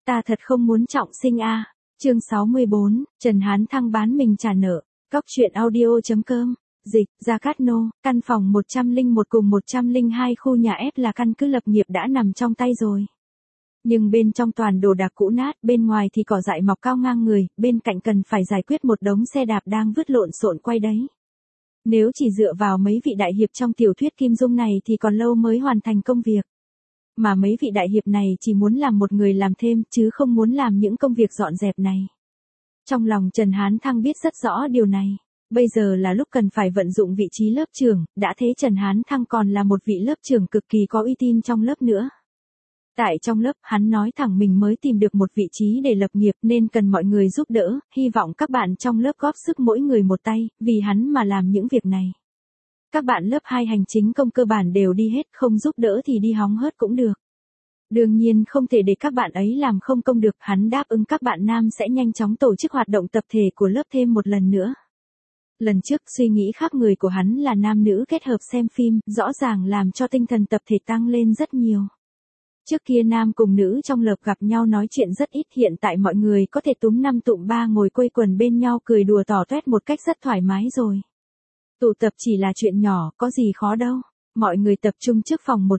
Ta thật không muốn trọng sinh a. Chương 64, Trần Hán Thăng bán mình trả nợ. Cóc truyện audio.com. Dịch, Gia Cát Nô, căn phòng 101 cùng 102 khu nhà F là căn cứ lập nghiệp đã nằm trong tay rồi. Nhưng bên trong toàn đồ đạc cũ nát, bên ngoài thì cỏ dại mọc cao ngang người, bên cạnh cần phải giải quyết một đống xe đạp đang vứt lộn xộn quay đấy. Nếu chỉ dựa vào mấy vị đại hiệp trong tiểu thuyết Kim Dung này thì còn lâu mới hoàn thành công việc. Mà mấy vị đại hiệp này chỉ muốn làm một người làm thêm chứ không muốn làm những công việc dọn dẹp này. Trong lòng Trần Hán Thăng biết rất rõ điều này. Bây giờ là lúc cần phải vận dụng vị trí lớp trưởng, đã thế Trần Hán Thăng còn là một vị lớp trưởng cực kỳ có uy tín trong lớp nữa. Tại trong lớp, hắn nói thẳng mình mới tìm được một vị trí để lập nghiệp nên cần mọi người giúp đỡ, hy vọng các bạn trong lớp góp sức mỗi người một tay, vì hắn mà làm những việc này. Các bạn lớp 2 hành chính công cơ bản đều đi hết, không giúp đỡ thì đi hóng hớt cũng được. Đương nhiên không thể để các bạn ấy làm không công được, hắn đáp ứng các bạn nam sẽ nhanh chóng tổ chức hoạt động tập thể của lớp thêm một lần nữa. Lần trước suy nghĩ khác người của hắn là nam nữ kết hợp xem phim, rõ ràng làm cho tinh thần tập thể tăng lên rất nhiều. Trước kia nam cùng nữ trong lớp gặp nhau nói chuyện rất ít, hiện tại mọi người có thể túm 5 tụm 3 ngồi quây quần bên nhau cười đùa tỏ toét một cách rất thoải mái rồi. Tụ tập chỉ là chuyện nhỏ, có gì khó đâu. Mọi người tập trung trước phòng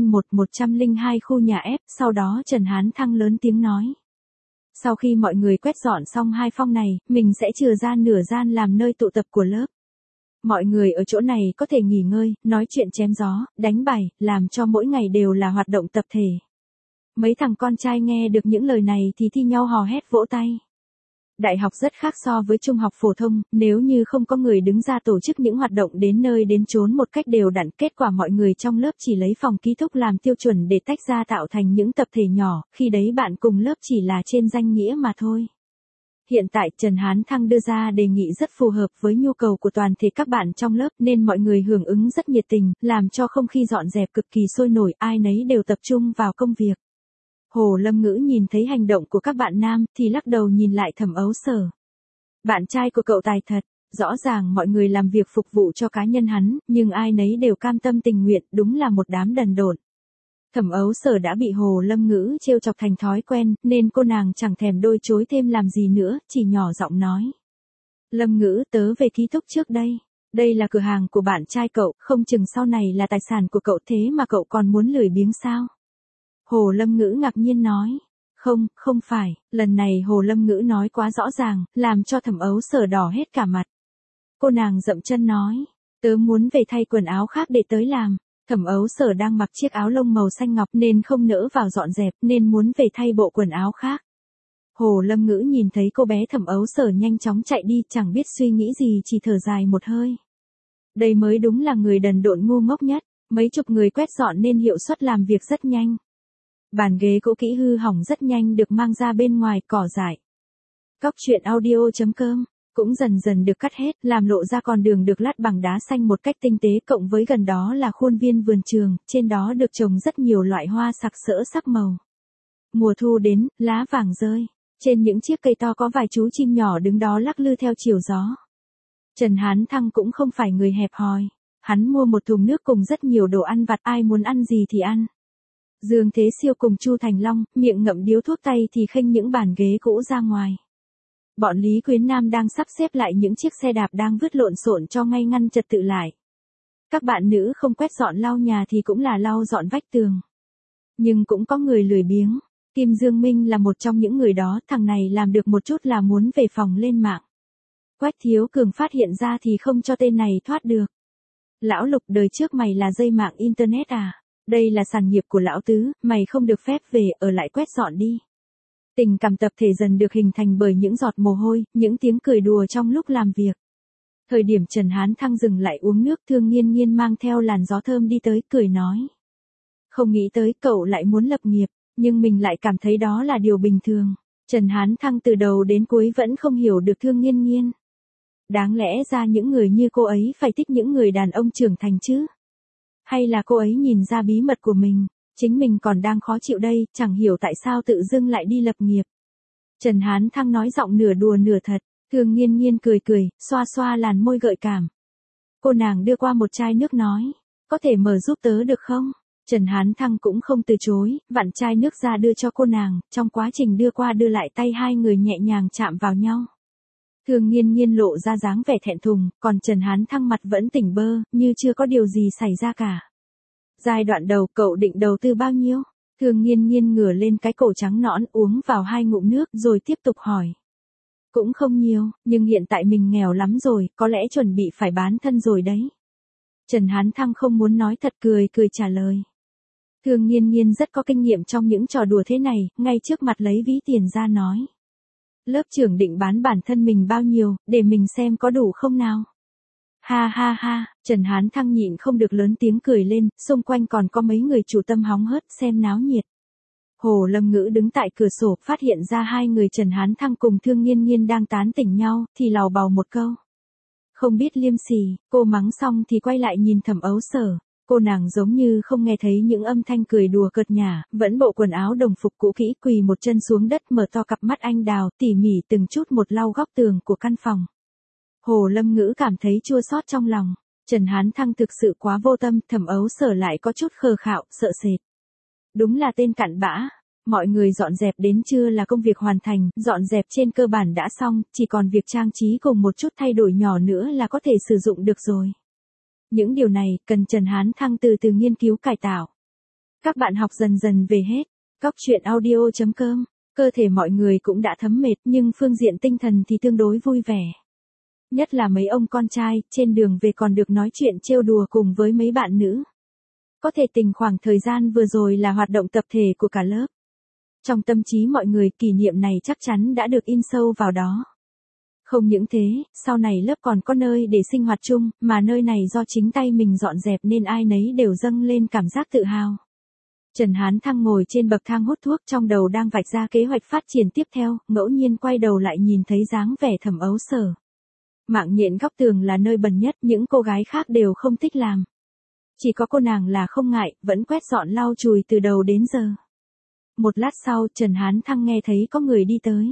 101-102 khu nhà F, sau đó Trần Hán Thăng lớn tiếng nói. Sau khi mọi người quét dọn xong hai phòng này, mình sẽ chừa ra nửa gian làm nơi tụ tập của lớp. Mọi người ở chỗ này có thể nghỉ ngơi, nói chuyện chém gió, đánh bài, làm cho mỗi ngày đều là hoạt động tập thể. Mấy thằng con trai nghe được những lời này thì thi nhau hò hét vỗ tay. Đại học rất khác so với trung học phổ thông, nếu như không có người đứng ra tổ chức những hoạt động đến nơi đến chốn một cách đều đặn, kết quả mọi người trong lớp chỉ lấy phòng ký túc làm tiêu chuẩn để tách ra tạo thành những tập thể nhỏ, khi đấy bạn cùng lớp chỉ là trên danh nghĩa mà thôi. Hiện tại Trần Hán Thăng đưa ra đề nghị rất phù hợp với nhu cầu của toàn thể các bạn trong lớp nên mọi người hưởng ứng rất nhiệt tình, làm cho không khí dọn dẹp cực kỳ sôi nổi, ai nấy đều tập trung vào công việc. Hồ Lâm Ngữ nhìn thấy hành động của các bạn nam thì lắc đầu nhìn lại Thẩm Ấu Sở. Bạn trai của cậu tài thật, rõ ràng mọi người làm việc phục vụ cho cá nhân hắn, nhưng ai nấy đều cam tâm tình nguyện, đúng là một đám đần độn. Thẩm Ấu Sở đã bị Hồ Lâm Ngữ trêu chọc thành thói quen, nên cô nàng chẳng thèm đôi chối thêm làm gì nữa, chỉ nhỏ giọng nói. Lâm Ngữ, tớ về ký túc trước đây. Đây là cửa hàng của bạn trai cậu, không chừng sau này là tài sản của cậu, thế mà cậu còn muốn lười biếng sao? Hồ Lâm Ngữ ngạc nhiên nói. Không phải, lần này Hồ Lâm Ngữ nói quá rõ ràng, làm cho Thẩm Ấu Sở đỏ hết cả mặt. Cô nàng dậm chân nói. Tớ muốn về thay quần áo khác để tới làm. Thẩm Ấu Sở đang mặc chiếc áo lông màu xanh ngọc nên không nỡ vào dọn dẹp nên muốn về thay bộ quần áo khác. Hồ Lâm Ngữ nhìn thấy cô bé Thẩm Ấu Sở nhanh chóng chạy đi, chẳng biết suy nghĩ gì chỉ thở dài một hơi. Đây mới đúng là người đần độn ngu ngốc nhất, mấy chục người quét dọn nên hiệu suất làm việc rất nhanh. Bàn ghế cũ kỹ hư hỏng rất nhanh được mang ra bên ngoài, cỏ dại. Cóc truyện audio.com cũng dần dần được cắt hết, làm lộ ra con đường được lát bằng đá xanh một cách tinh tế, cộng với gần đó là khuôn viên vườn trường, trên đó được trồng rất nhiều loại hoa sặc sỡ sắc màu. Mùa thu đến, lá vàng rơi, trên những chiếc cây to có vài chú chim nhỏ đứng đó lắc lư theo chiều gió. Trần Hán Thăng cũng không phải người hẹp hòi, hắn mua một thùng nước cùng rất nhiều đồ ăn vặt, ai muốn ăn gì thì ăn. Dương Thế Siêu cùng Chu Thành Long, miệng ngậm điếu thuốc tay thì khênh những bàn ghế cũ ra ngoài. Bọn Lý Quyến Nam đang sắp xếp lại những chiếc xe đạp đang vứt lộn xộn cho ngay ngăn trật tự lại. Các bạn nữ không quét dọn lau nhà thì cũng là lau dọn vách tường. Nhưng cũng có người lười biếng. Kim Dương Minh là một trong những người đó, thằng này làm được một chút là muốn về phòng lên mạng. Quách Thiếu Cường phát hiện ra thì không cho tên này thoát được. Lão Lục, đời trước mày là dây mạng internet à? Đây là sản nghiệp của lão tứ, mày không được phép về, ở lại quét dọn đi. Tình cảm tập thể dần được hình thành bởi những giọt mồ hôi, những tiếng cười đùa trong lúc làm việc. Thời điểm Trần Hán Thăng dừng lại uống nước, Thương Nghiên Nghiên mang theo làn gió thơm đi tới, cười nói. Không nghĩ tới cậu lại muốn lập nghiệp, nhưng mình lại cảm thấy đó là điều bình thường. Trần Hán Thăng từ đầu đến cuối vẫn không hiểu được Thương Nghiên Nghiên. Đáng lẽ ra những người như cô ấy phải thích những người đàn ông trưởng thành chứ? Hay là cô ấy nhìn ra bí mật của mình, chính mình còn đang khó chịu đây, chẳng hiểu tại sao tự dưng lại đi lập nghiệp. Trần Hán Thăng nói giọng nửa đùa nửa thật, Thương Nghiên Nghiên cười cười, xoa xoa làn môi gợi cảm. Cô nàng đưa qua một chai nước nói, có thể mở giúp tớ được không? Trần Hán Thăng cũng không từ chối, vặn chai nước ra đưa cho cô nàng, trong quá trình đưa qua đưa lại tay hai người nhẹ nhàng chạm vào nhau. Thương Nghiên Nghiên lộ ra dáng vẻ thẹn thùng, còn Trần Hán Thăng mặt vẫn tỉnh bơ, như chưa có điều gì xảy ra cả. Giai đoạn đầu cậu định đầu tư bao nhiêu? Thương Nghiên Nghiên ngửa lên cái cổ trắng nõn uống vào 2 ngụm nước rồi tiếp tục hỏi. Cũng không nhiều, nhưng hiện tại mình nghèo lắm rồi, có lẽ chuẩn bị phải bán thân rồi đấy. Trần Hán Thăng không muốn nói thật cười trả lời. Thương Nghiên Nghiên rất có kinh nghiệm trong những trò đùa thế này, ngay trước mặt lấy ví tiền ra nói. Lớp trưởng định bán bản thân mình bao nhiêu, để mình xem có đủ không nào. Ha ha ha, Trần Hán Thăng nhịn không được lớn tiếng cười lên, xung quanh còn có mấy người chủ tâm hóng hớt xem náo nhiệt. Hồ Lâm Ngữ đứng tại cửa sổ, phát hiện ra hai người Trần Hán Thăng cùng Thương Nghiên Nghiên đang tán tỉnh nhau, thì lào bào một câu. Không biết liêm sỉ, cô mắng xong thì quay lại nhìn Thẩm Ấu Sở. Cô nàng giống như không nghe thấy những âm thanh cười đùa cợt nhả, vẫn bộ quần áo đồng phục cũ kỹ quỳ một chân xuống đất mở to cặp mắt anh đào, tỉ mỉ từng chút một lau góc tường của căn phòng. Hồ Lâm Ngữ cảm thấy chua xót trong lòng. Trần Hán Thăng thực sự quá vô tâm, Thẩm Ấu Sở lại có chút khờ khạo, sợ sệt. Đúng là tên cặn bã. Mọi người dọn dẹp đến trưa là công việc hoàn thành, dọn dẹp trên cơ bản đã xong, chỉ còn việc trang trí cùng một chút thay đổi nhỏ nữa là có thể sử dụng được rồi. Những điều này cần Trần Hán Thăng từ từ nghiên cứu cải tạo. Các bạn học dần dần về hết. Góc chuyện audio.com. Cơ thể mọi người cũng đã thấm mệt nhưng phương diện tinh thần thì tương đối vui vẻ. Nhất là mấy ông con trai, trên đường về còn được nói chuyện trêu đùa cùng với mấy bạn nữ. Có thể tình khoảng thời gian vừa rồi là hoạt động tập thể của cả lớp. Trong tâm trí mọi người kỷ niệm này chắc chắn đã được in sâu vào đó. Không những thế, sau này lớp còn có nơi để sinh hoạt chung, mà nơi này do chính tay mình dọn dẹp nên ai nấy đều dâng lên cảm giác tự hào. Trần Hán Thăng ngồi trên bậc thang hút thuốc trong đầu đang vạch ra kế hoạch phát triển tiếp theo, ngẫu nhiên quay đầu lại nhìn thấy dáng vẻ Thẩm Ấu Sở. Mạng nhện góc tường là nơi bẩn nhất, những cô gái khác đều không thích làm. Chỉ có cô nàng là không ngại, vẫn quét dọn lau chùi từ đầu đến giờ. Một lát sau, Trần Hán Thăng nghe thấy có người đi tới.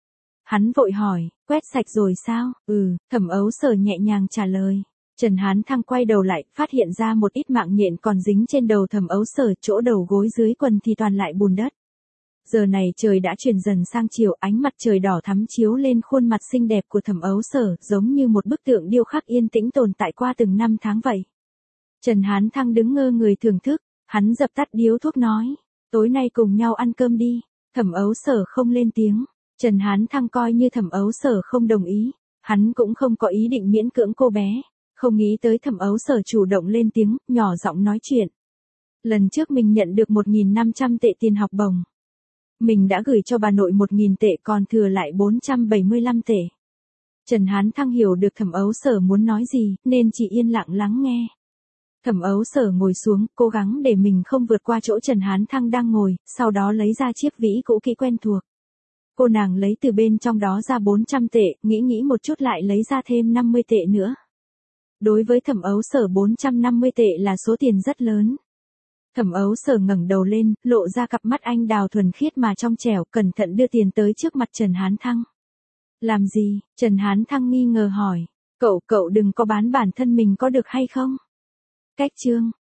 Hắn vội hỏi, quét sạch rồi sao? Thẩm Ấu Sở nhẹ nhàng trả lời. Trần Hán Thăng quay đầu lại, phát hiện ra một ít mạng nhện còn dính trên đầu Thẩm Ấu Sở, chỗ đầu gối dưới quần thì toàn lại bùn đất. Giờ này trời đã chuyển dần sang chiều, ánh mặt trời đỏ thắm chiếu lên khuôn mặt xinh đẹp của Thẩm Ấu Sở, giống như một bức tượng điêu khắc yên tĩnh tồn tại qua từng năm tháng vậy. Trần Hán Thăng đứng ngơ người thưởng thức, hắn dập tắt điếu thuốc nói, tối nay cùng nhau ăn cơm đi. Thẩm Ấu Sở không lên tiếng. Trần Hán Thăng coi như Thẩm Ấu Sở không đồng ý, hắn cũng không có ý định miễn cưỡng cô bé, không nghĩ tới Thẩm Ấu Sở chủ động lên tiếng, nhỏ giọng nói chuyện. Lần trước mình nhận được 1.500 tệ tiền học bổng. Mình đã gửi cho bà nội 1.000 tệ còn thừa lại 475 tệ. Trần Hán Thăng hiểu được Thẩm Ấu Sở muốn nói gì, nên chỉ yên lặng lắng nghe. Thẩm Ấu Sở ngồi xuống, cố gắng để mình không vượt qua chỗ Trần Hán Thăng đang ngồi, sau đó lấy ra chiếc vĩ cũ kỹ quen thuộc. Cô nàng lấy từ bên trong đó ra 400 tệ, nghĩ một chút lại lấy ra thêm 50 tệ nữa. Đối với Thẩm Ấu Sở 450 tệ là số tiền rất lớn. Thẩm Ấu Sở ngẩng đầu lên, lộ ra cặp mắt anh đào thuần khiết mà trong trẻo, cẩn thận đưa tiền tới trước mặt Trần Hán Thăng. Làm gì? Trần Hán Thăng nghi ngờ hỏi. Cậu đừng có bán bản thân mình có được hay không? Cách chương.